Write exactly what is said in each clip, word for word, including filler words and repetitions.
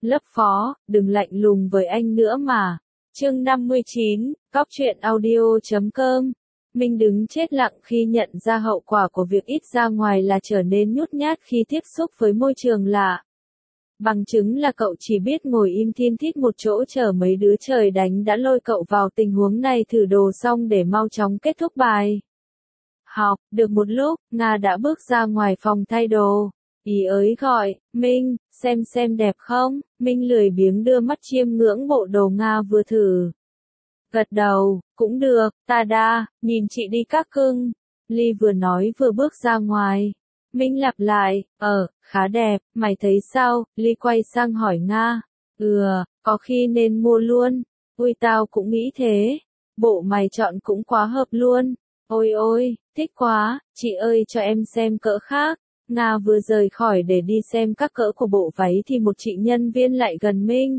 Lớp phó, đừng lạnh lùng với anh nữa mà. Chương năm mươi chín, Cóc truyện audio chấm com. Minh đứng chết lặng khi nhận ra hậu quả của việc ít ra ngoài là trở nên nhút nhát khi tiếp xúc với môi trường lạ. Bằng chứng là cậu chỉ biết ngồi im thiên thít một chỗ chờ mấy đứa trời đánh đã lôi cậu vào tình huống này thử đồ xong để mau chóng kết thúc bài học. Được một lúc, Nga đã bước ra ngoài phòng thay đồ. Ý ới gọi, Minh, xem xem đẹp không? Minh lười biếng đưa mắt chiêm ngưỡng bộ đồ Nga vừa thử. Gật đầu, cũng được, ta đa, nhìn chị đi các cưng. Ly vừa nói vừa bước ra ngoài. Minh lặp lại, ờ, khá đẹp, mày thấy sao? Ly quay sang hỏi Nga. Ừ, có khi nên mua luôn. Ui tao cũng nghĩ thế. Bộ mày chọn cũng quá hợp luôn. Ôi ôi, thích quá, chị ơi cho em xem cỡ khác. Nga vừa rời khỏi để đi xem các cỡ của bộ váy thì một chị nhân viên lại gần Minh.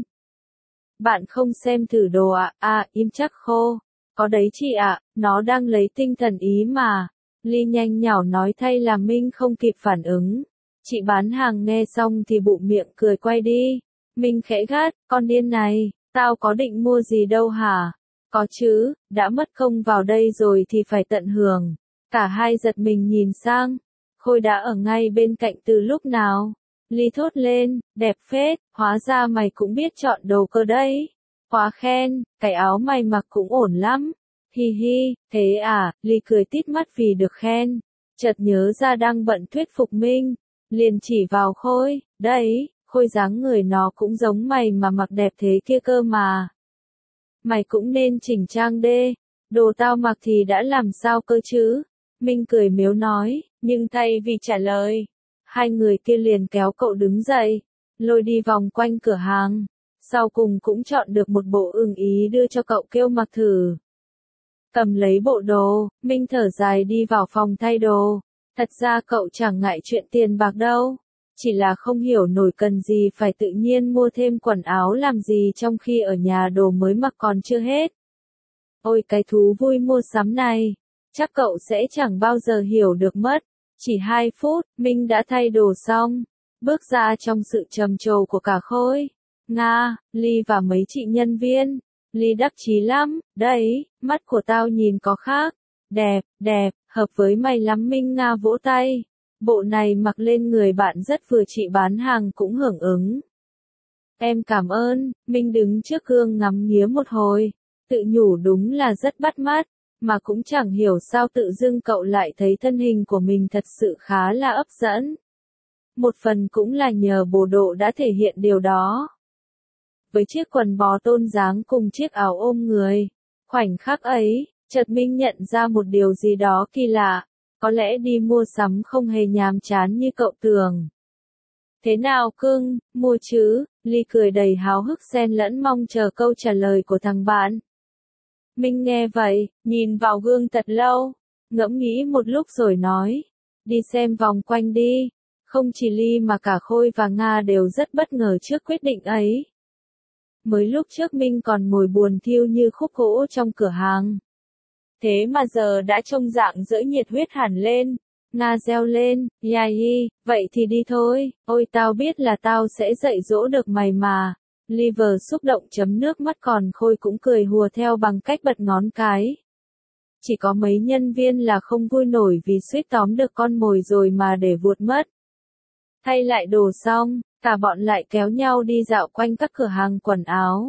Bạn không xem thử đồ ạ? À? À, im chắc khô. Có đấy chị ạ, nó đang lấy tinh thần ý mà. Ly nhanh nhảu nói thay làm Minh không kịp phản ứng. Chị bán hàng nghe xong thì bụng miệng cười quay đi. Minh khẽ gắt, con điên này, tao có định mua gì đâu hả? Có chứ, đã mất công vào đây rồi thì phải tận hưởng. Cả hai giật mình nhìn sang. Khôi đã ở ngay bên cạnh từ lúc nào? Ly thốt lên, đẹp phết, hóa ra mày cũng biết chọn đồ cơ đấy. Quá khen, cái áo mày mặc cũng ổn lắm. Hi hi, thế à, Ly cười tít mắt vì được khen. Chợt nhớ ra đang bận thuyết phục Minh. Liền chỉ vào Khôi, đấy, Khôi dáng người nó cũng giống mày mà mặc đẹp thế kia cơ mà. Mày cũng nên chỉnh trang đê, đồ tao mặc thì đã làm sao cơ chứ? Minh cười mếu nói, nhưng thay vì trả lời, hai người kia liền kéo cậu đứng dậy, lôi đi vòng quanh cửa hàng. Sau cùng cũng chọn được một bộ ưng ý đưa cho cậu kêu mặc thử. Cầm lấy bộ đồ, Minh thở dài đi vào phòng thay đồ. Thật ra cậu chẳng ngại chuyện tiền bạc đâu. Chỉ là không hiểu nổi cần gì phải tự nhiên mua thêm quần áo làm gì trong khi ở nhà đồ mới mặc còn chưa hết. Ôi cái thú vui mua sắm này, chắc cậu sẽ chẳng bao giờ hiểu được mất. Chỉ hai phút, Minh đã thay đồ xong, bước ra trong sự trầm trồ của cả Khôi, Nga, Ly và mấy chị nhân viên. Ly đắc chí lắm, đấy, mắt của tao nhìn có khác. Đẹp, đẹp, hợp với mày lắm Minh. Nga vỗ tay. Bộ này mặc lên người bạn rất vừa, chị bán hàng cũng hưởng ứng. Em cảm ơn. Minh đứng trước gương ngắm nghía một hồi, tự nhủ đúng là rất bắt mắt, mà cũng chẳng hiểu sao tự dưng cậu lại thấy thân hình của mình thật sự khá là hấp dẫn. Một phần cũng là nhờ bộ đồ đã thể hiện điều đó. Với chiếc quần bó tôn dáng cùng chiếc áo ôm người, khoảnh khắc ấy, chợt Minh nhận ra một điều gì đó kỳ lạ. Có lẽ đi mua sắm không hề nhàm chán như cậu tưởng. Thế nào cưng, mua chứ? Ly cười đầy háo hức xen lẫn mong chờ câu trả lời của thằng bạn. Minh nghe vậy, nhìn vào gương thật lâu, ngẫm nghĩ một lúc rồi nói, đi xem vòng quanh đi. Không chỉ Ly mà cả Khôi và Nga đều rất bất ngờ trước quyết định ấy. Mới lúc trước Minh còn ngồi buồn thiu như khúc gỗ trong cửa hàng. Thế mà giờ đã trông dạng dỡ nhiệt huyết hẳn lên. Nga reo lên, yai, vậy thì đi thôi, ôi tao biết là tao sẽ dạy dỗ được mày mà. Liver xúc động chấm nước mắt, còn Khôi cũng cười hùa theo bằng cách bật ngón cái. Chỉ có mấy nhân viên là không vui nổi vì suýt tóm được con mồi rồi mà để vụt mất. Thay lại đồ xong, cả bọn lại kéo nhau đi dạo quanh các cửa hàng quần áo.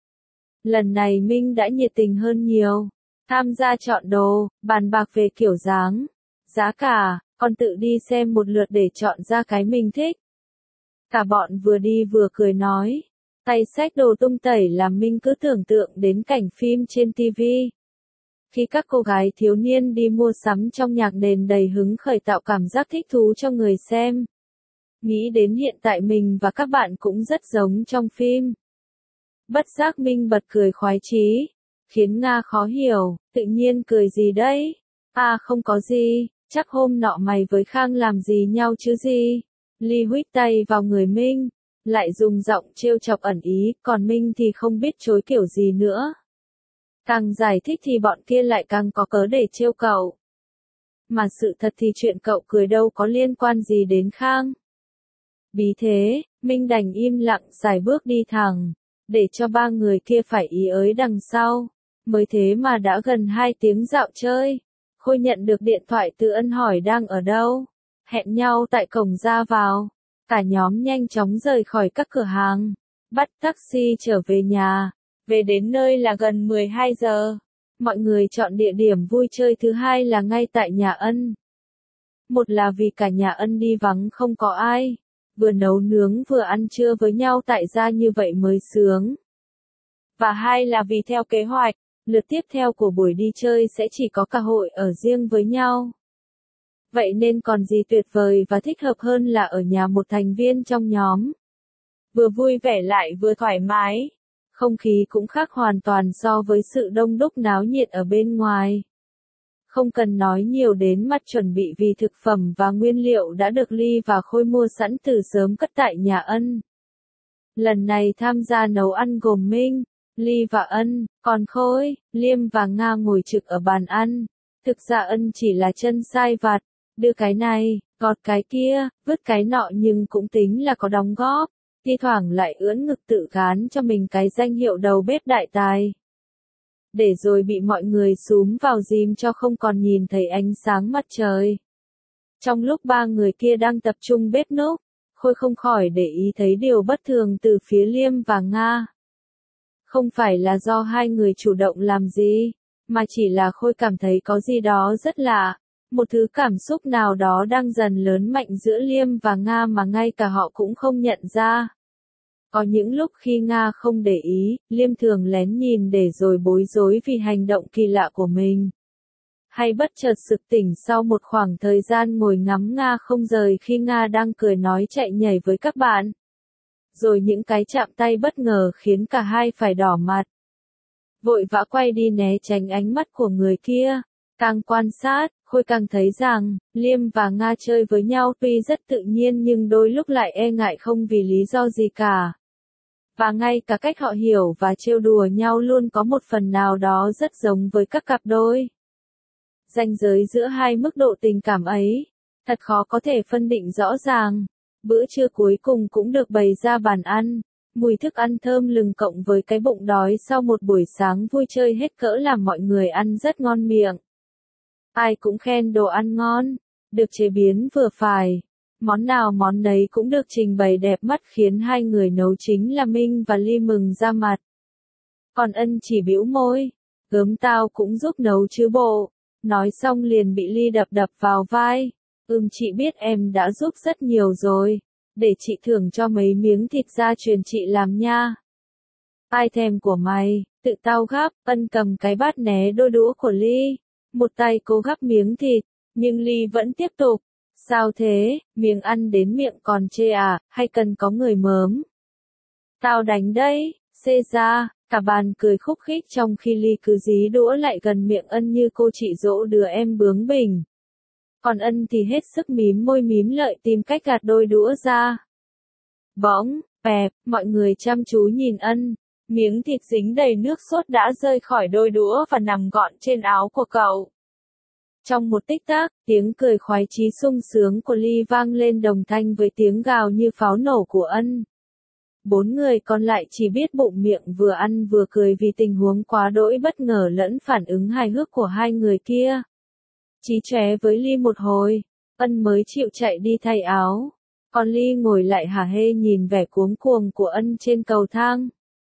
Lần này Minh đã nhiệt tình hơn nhiều. Tham gia chọn đồ, bàn bạc về kiểu dáng, giá cả, còn tự đi xem một lượt để chọn ra cái mình thích. Cả bọn vừa đi vừa cười nói, tay xách đồ tung tẩy làm Minh cứ tưởng tượng đến cảnh phim trên ti vi. Khi các cô gái thiếu niên đi mua sắm trong nhạc nền đầy hứng khởi tạo cảm giác thích thú cho người xem. Nghĩ đến hiện tại mình và các bạn cũng rất giống trong phim. Bất giác Minh bật cười khoái chí. Khiến Nga khó hiểu, tự nhiên cười gì đấy? À không có gì, chắc hôm nọ mày với Khang làm gì nhau chứ gì? Ly huých tay vào người Minh, lại dùng giọng trêu chọc ẩn ý, còn Minh thì không biết chối kiểu gì nữa. Càng giải thích thì bọn kia lại càng có cớ để trêu cậu. Mà sự thật thì chuyện cậu cười đâu có liên quan gì đến Khang. Bí thế, Minh đành im lặng xài bước đi thẳng, để cho ba người kia phải ý ới đằng sau. Mới thế mà đã gần hai tiếng dạo chơi, Khôi nhận được điện thoại từ Ân hỏi đang ở đâu. Hẹn nhau tại cổng ra vào. Cả nhóm nhanh chóng rời khỏi các cửa hàng, bắt taxi trở về nhà. Về đến nơi là gần mười hai giờ. Mọi người chọn địa điểm vui chơi thứ hai là ngay tại nhà Ân. Một là vì cả nhà Ân đi vắng không có ai, vừa nấu nướng vừa ăn trưa với nhau tại gia như vậy mới sướng. Và hai là vì theo kế hoạch, lượt tiếp theo của buổi đi chơi sẽ chỉ có cả hội ở riêng với nhau. Vậy nên còn gì tuyệt vời và thích hợp hơn là ở nhà một thành viên trong nhóm. Vừa vui vẻ lại vừa thoải mái. Không khí cũng khác hoàn toàn so với sự đông đúc náo nhiệt ở bên ngoài. Không cần nói nhiều đến mặt chuẩn bị vì thực phẩm và nguyên liệu đã được Ly và Khôi mua sẵn từ sớm cất tại nhà Ân. Lần này tham gia nấu ăn gồm Minh, Ly và Ân, còn Khôi, Liêm và Nga ngồi trực ở bàn ăn. Thực ra Ân chỉ là chân sai vặt, đưa cái này, gọt cái kia, vứt cái nọ nhưng cũng tính là có đóng góp. Thi thoảng lại ưỡn ngực tự gán cho mình cái danh hiệu đầu bếp đại tài. Để rồi bị mọi người xúm vào dìm cho không còn nhìn thấy ánh sáng mặt trời. Trong lúc ba người kia đang tập trung bếp núc, Khôi không khỏi để ý thấy điều bất thường từ phía Liêm và Nga. Không phải là do hai người chủ động làm gì, mà chỉ là Khôi cảm thấy có gì đó rất lạ. Một thứ cảm xúc nào đó đang dần lớn mạnh giữa Liêm và Nga mà ngay cả họ cũng không nhận ra. Có những lúc khi Nga không để ý, Liêm thường lén nhìn để rồi bối rối vì hành động kỳ lạ của mình. Hay bất chợt sực tỉnh sau một khoảng thời gian ngồi ngắm Nga không rời khi Nga đang cười nói chạy nhảy với các bạn. Rồi những cái chạm tay bất ngờ khiến cả hai phải đỏ mặt. Vội vã quay đi né tránh ánh mắt của người kia. Càng quan sát, Khôi càng thấy rằng, Liêm và Nga chơi với nhau tuy rất tự nhiên nhưng đôi lúc lại e ngại không vì lý do gì cả. Và ngay cả cách họ hiểu và trêu đùa nhau luôn có một phần nào đó rất giống với các cặp đôi. Ranh giới giữa hai mức độ tình cảm ấy, thật khó có thể phân định rõ ràng. Bữa trưa cuối cùng cũng được bày ra bàn ăn. Mùi thức ăn thơm lừng cộng với cái bụng đói sau một buổi sáng vui chơi hết cỡ làm mọi người ăn rất ngon miệng. Ai cũng khen đồ ăn ngon, được chế biến vừa phải. Món nào món nấy cũng được trình bày đẹp mắt khiến hai người nấu chính là Minh và Ly mừng ra mặt. Còn Ân chỉ bĩu môi, gớm tao cũng giúp nấu chứ bộ. Nói xong liền bị Ly đập đập vào vai. Ừm chị biết em đã giúp rất nhiều rồi. Để chị thưởng cho mấy miếng thịt gia truyền chị làm nha. Ai thèm của mày, tự tao gắp. Ân cầm cái bát né đôi đũa của Ly. Một tay cố gắp miếng thịt, nhưng Ly vẫn tiếp tục. Sao thế, miếng ăn đến miệng còn chê à, hay cần có người mớm? Tao đánh đấy, xê ra, cả bàn cười khúc khích trong khi Ly cứ dí đũa lại gần miệng Ân như cô chị dỗ đứa em bướng bỉnh. Còn Ân thì hết sức mím môi mím lợi tìm cách gạt đôi đũa ra. Bỗng, bẹp, mọi người chăm chú nhìn Ân. Miếng thịt dính đầy nước sốt đã rơi khỏi đôi đũa và nằm gọn trên áo của cậu. Trong một tích tắc, tiếng cười khoái chí sung sướng của Ly vang lên đồng thanh với tiếng gào như pháo nổ của Ân. Bốn người còn lại chỉ biết bụng miệng vừa ăn vừa cười vì tình huống quá đỗi bất ngờ lẫn phản ứng hài hước của hai người kia. Chí chóe với Ly một hồi, Ân mới chịu chạy đi thay áo. Còn Ly ngồi lại hả hê nhìn vẻ cuống cuồng của Ân trên cầu thang.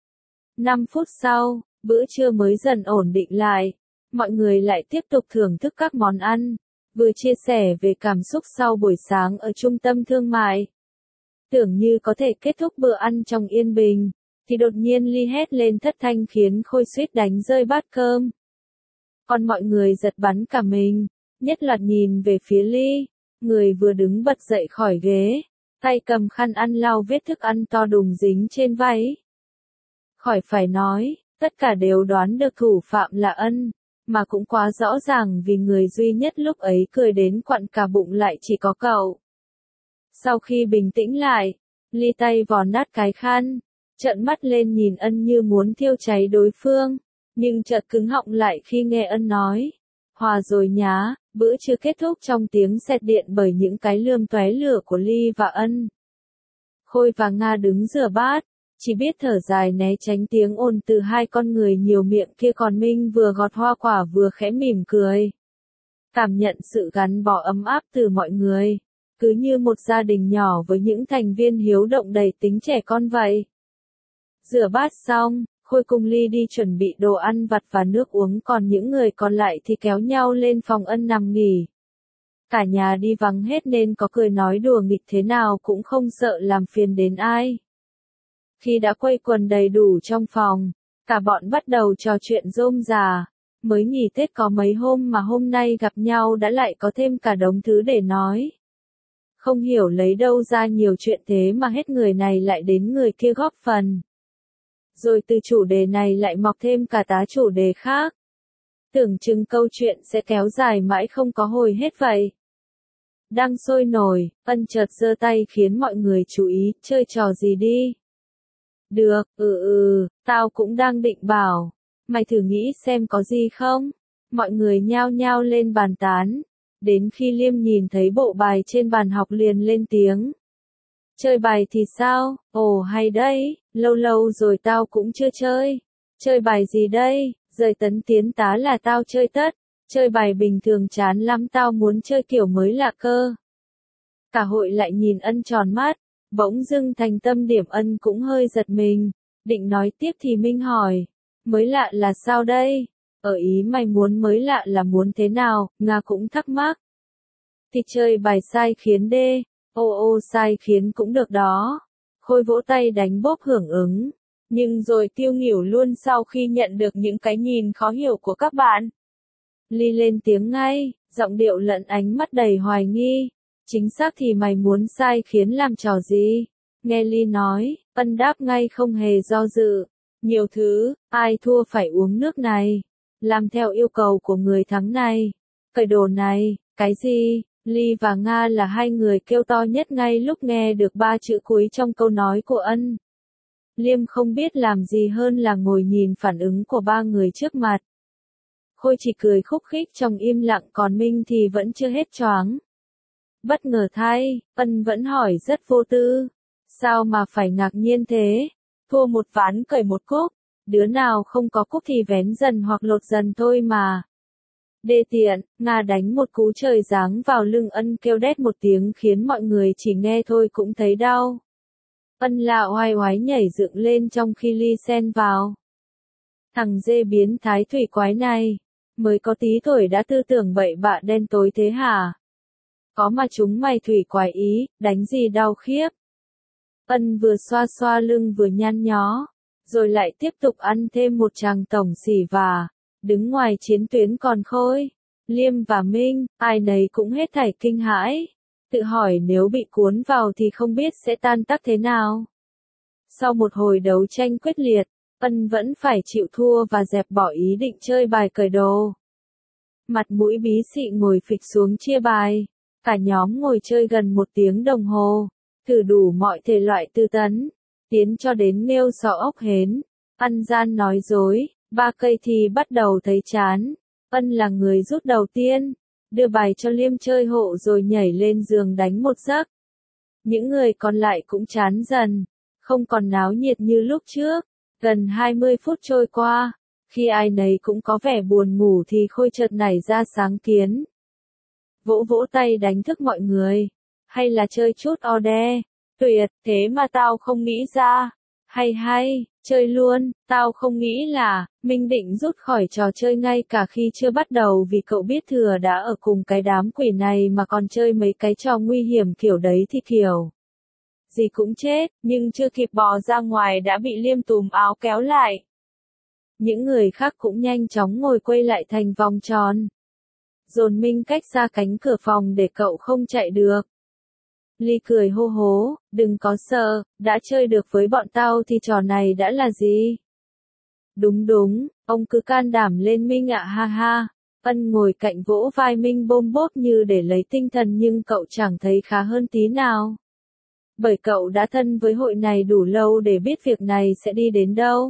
Năm phút sau, bữa trưa mới dần ổn định lại. Mọi người lại tiếp tục thưởng thức các món ăn, vừa chia sẻ về cảm xúc sau buổi sáng ở trung tâm thương mại. Tưởng như có thể kết thúc bữa ăn trong yên bình, thì đột nhiên Ly hét lên thất thanh khiến Khôi suýt đánh rơi bát cơm. Còn mọi người giật bắn cả mình, nhất loạt nhìn về phía Ly, người vừa đứng bật dậy khỏi ghế, tay cầm khăn ăn lau vết thức ăn to đùng dính trên váy. Khỏi phải nói, tất cả đều đoán được thủ phạm là Ân. Mà cũng quá rõ ràng vì người duy nhất lúc ấy cười đến quặn cả bụng lại chỉ có cậu. Sau khi bình tĩnh lại, Ly tay vò nát cái khăn, trợn mắt lên nhìn Ân như muốn thiêu cháy đối phương, nhưng chợt cứng họng lại khi nghe Ân nói. Hòa rồi nhá, bữa trưa kết thúc trong tiếng sét điện bởi những cái lườm tóe lửa của Ly và Ân. Khôi và Nga đứng rửa bát, chỉ biết thở dài né tránh tiếng ồn từ hai con người nhiều miệng kia, còn Minh vừa gọt hoa quả vừa khẽ mỉm cười. Cảm nhận sự gắn bó ấm áp từ mọi người, cứ như một gia đình nhỏ với những thành viên hiếu động đầy tính trẻ con vậy. Rửa bát xong, Khôi cùng Ly đi chuẩn bị đồ ăn vặt và nước uống, còn những người còn lại thì kéo nhau lên phòng Ân nằm nghỉ. Cả nhà đi vắng hết nên có cười nói đùa nghịch thế nào cũng không sợ làm phiền đến ai. Khi đã quây quần đầy đủ trong phòng, cả bọn bắt đầu trò chuyện rôm rà. Mới nghỉ Tết có mấy hôm mà hôm nay gặp nhau đã lại có thêm cả đống thứ để nói. Không hiểu lấy đâu ra nhiều chuyện thế mà hết người này lại đến người kia góp phần. Rồi từ chủ đề này lại mọc thêm cả tá chủ đề khác. Tưởng chừng câu chuyện sẽ kéo dài mãi không có hồi hết vậy. Đang sôi nổi, Ân chợt giơ tay khiến mọi người chú ý, chơi trò gì đi. Được, ừ ừ, tao cũng đang định bảo. Mày thử nghĩ xem có gì không? Mọi người nhao nhao lên bàn tán. Đến khi Liêm nhìn thấy bộ bài trên bàn học liền lên tiếng. Chơi bài thì sao? Ồ hay đấy, lâu lâu rồi tao cũng chưa chơi. Chơi bài gì đây? Rời Tấn Tiến Tá là tao chơi tất. Chơi bài bình thường chán lắm, tao muốn chơi kiểu mới lạ cơ. Cả hội lại nhìn Ân tròn mắt. Bỗng dưng thành tâm điểm Ân cũng hơi giật mình. Định nói tiếp thì Minh hỏi. Mới lạ là sao đây? Ở ý mày muốn mới lạ là muốn thế nào? Nga cũng thắc mắc. Thì chơi bài sai khiến đê. Ô ô sai khiến cũng được đó. Khôi vỗ tay đánh bốp hưởng ứng. Nhưng rồi tiêu nghỉu luôn sau khi nhận được những cái nhìn khó hiểu của các bạn. Ly lên tiếng ngay, giọng điệu lẫn ánh mắt đầy hoài nghi. Chính xác thì mày muốn sai khiến làm trò gì? Nghe Ly nói, Ân đáp ngay không hề do dự. Nhiều thứ, ai thua phải uống nước này. Làm theo yêu cầu của người thắng này. Cởi đồ này, cái gì? Ly và Nga là hai người kêu to nhất ngay lúc nghe được ba chữ cuối trong câu nói của Ân. Liêm không biết làm gì hơn là ngồi nhìn phản ứng của ba người trước mặt. Khôi chỉ cười khúc khích trong im lặng, còn Minh thì vẫn chưa hết choáng. Bất ngờ thay, Ân vẫn hỏi rất vô tư. Sao mà phải ngạc nhiên thế? Thua một ván cởi một cúc. Đứa nào không có cúc thì vén dần hoặc lột dần thôi mà. Đê tiện, Nga đánh một cú trời giáng vào lưng Ân kêu đét một tiếng khiến mọi người chỉ nghe thôi cũng thấy đau. Ân lạ oai oái nhảy dựng lên trong khi Ly xen vào. Thằng dê biến thái thủy quái này, mới có tí tuổi đã tư tưởng bậy bạ đen tối thế hả? Có mà chúng mày thủy quái ý, đánh gì đau khiếp. Ân vừa xoa xoa lưng vừa nhăn nhó, rồi lại tiếp tục ăn thêm một tràng tổng xỉ và, đứng ngoài chiến tuyến còn Khôi, Liêm và Minh, ai nấy cũng hết thảy kinh hãi. Tự hỏi nếu bị cuốn vào thì không biết sẽ tan tác thế nào. Sau một hồi đấu tranh quyết liệt, Ân vẫn phải chịu thua và dẹp bỏ ý định chơi bài cởi đồ. Mặt mũi bí xị ngồi phịch xuống chia bài. Cả nhóm ngồi chơi gần một tiếng đồng hồ, thử đủ mọi thể loại tư tấn, tiến cho đến nêu sọ ốc hến, ăn gian nói dối. Ba cây thì bắt đầu thấy chán. Ân là người rút đầu tiên, đưa bài cho Liêm chơi hộ rồi nhảy lên giường đánh một giấc. Những người còn lại cũng chán dần, không còn náo nhiệt như lúc trước. Gần hai mươi phút trôi qua, khi ai nấy cũng có vẻ buồn ngủ thì Khôi chợt nảy ra sáng kiến. Vỗ vỗ tay đánh thức mọi người. Hay là chơi chút ode. Tuyệt, thế mà tao không nghĩ ra. Hay hay, chơi luôn, tao không nghĩ là, Minh định rút khỏi trò chơi ngay cả khi chưa bắt đầu vì cậu biết thừa đã ở cùng cái đám quỷ này mà còn chơi mấy cái trò nguy hiểm kiểu đấy thì kiểu gì cũng chết, nhưng chưa kịp bò ra ngoài đã bị Liêm túm áo kéo lại. Những người khác cũng nhanh chóng ngồi quay lại thành vòng tròn. Dồn Minh cách xa cánh cửa phòng để cậu không chạy được. Ly cười hô hố, đừng có sợ, đã chơi được với bọn tao thì trò này đã là gì? Đúng đúng, ông cứ can đảm lên Minh ạ, ha ha. Ân ngồi cạnh vỗ vai Minh bôm bốp như để lấy tinh thần, nhưng cậu chẳng thấy khá hơn tí nào. Bởi cậu đã thân với hội này đủ lâu để biết việc này sẽ đi đến đâu.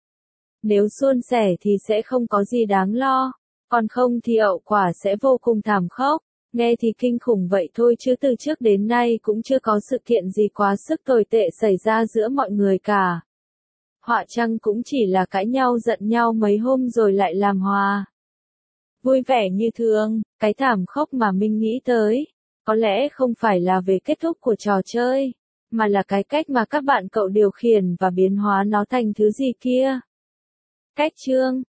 Nếu suôn sẻ thì sẽ không có gì đáng lo, còn không thì hậu quả sẽ vô cùng thảm khốc. Nghe thì kinh khủng vậy thôi chứ từ trước đến nay cũng chưa có sự kiện gì quá sức tồi tệ xảy ra giữa mọi người cả. Họa chăng cũng chỉ là cãi nhau giận nhau mấy hôm rồi lại làm hòa. Vui vẻ như thường, cái thảm khốc mà Minh nghĩ tới, có lẽ không phải là về kết thúc của trò chơi, mà là cái cách mà các bạn cậu điều khiển và biến hóa nó thành thứ gì kia. Cách chương